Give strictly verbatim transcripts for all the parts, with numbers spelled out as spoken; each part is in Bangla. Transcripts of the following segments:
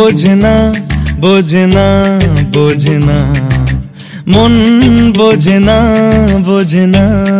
বোঝে না বোঝে না বোঝে না, মন বোঝে না বোঝে না।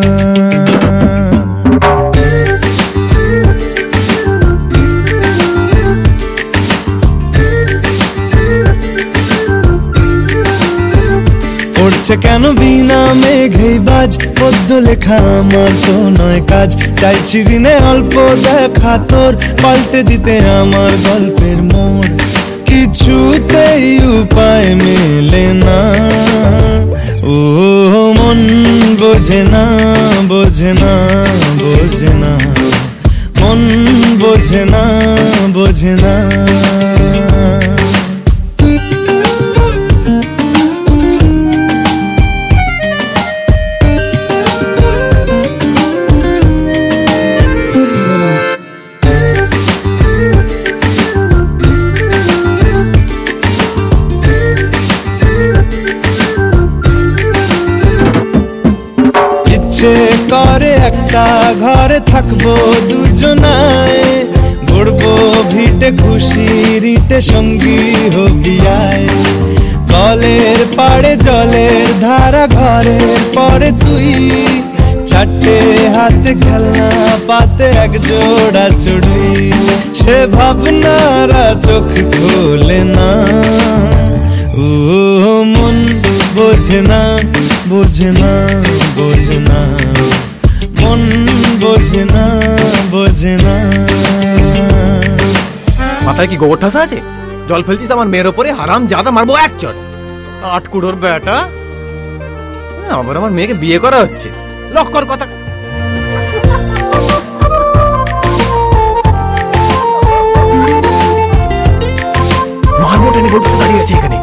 পড়ছে কেন বিনা মেঘেই বাজ, পদ্য লেখা আমার তো নয় কাজ। চাইছি দিনে অল্প দেখা তোর, পাল্টে দিতে আমার গল্পের মোড়। কিছুতেই উপায় মেলে না, ও মন বোঝে না বোঝে না বোঝে না, মন বোঝে না বোঝে না। ইচ্ছে করে একটা ঘরে থাকবো দুজনায়, গড়বো ভিটে খুশি রিটে সঙ্গী হবি আয়। কলের পাড়ে জলের ধারা ঘরের পরে তুই, চারটে হাতে খেলনা পাতে এক জোড়া চড়ুই। সে ভাবনারা চোখ খোলে না, ও মন বোঝে না বোঝে না বোঝে না, মন বোঝে না বোঝে না। মাথায় কি গোবর ঠাসা আছে? জল ফেলছিস আমার মেয়ের ওপরে, হারাম জাদা, মারবো এক চট। আট কুড়োর বেটা, আবার আমার মেয়েকে বিয়ে করা হচ্ছে, লক্কর কথা। মারবো টেনে, গোলটা দাঁড়িয়ে আছে এখানে।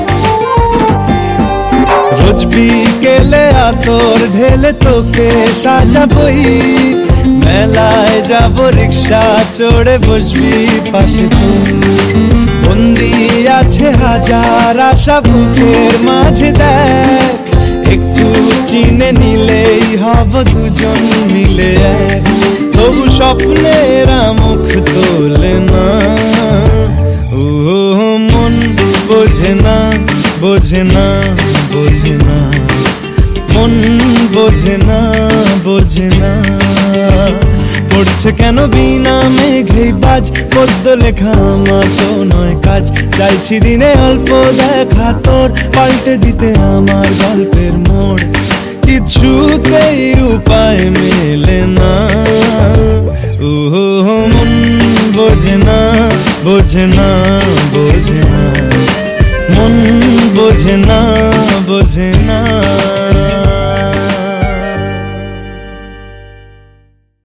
রোজ বিকেলে আতর ঢেলে তোকে সাজাবই, মেলায় যাব রিক্সা চড়ে বসবি পাশে তুই। বন্দি আছে হাজার আশা বুকের মাঝে, দেখ একটু চিনে নিলেই হব দুজন মিলে এক। তবু স্বপ্নেরা মুখ তোলে না, ও মন বোঝে না বোঝে না বোঝে না, মন বোঝে না বোঝে না। পড়ছে কেন বিনা মেঘেই বাজ, পদ্য লেখা আমার তো নয় কাজ। চাইছি দিনে অল্প দেখা তোর, পাল্টে দিতে আমার গল্পের মোড়। কিছুতেই উপায় মেলে না, ও মন বোঝে না বোঝে না বোঝে না, মন বোঝে না বোঝে না।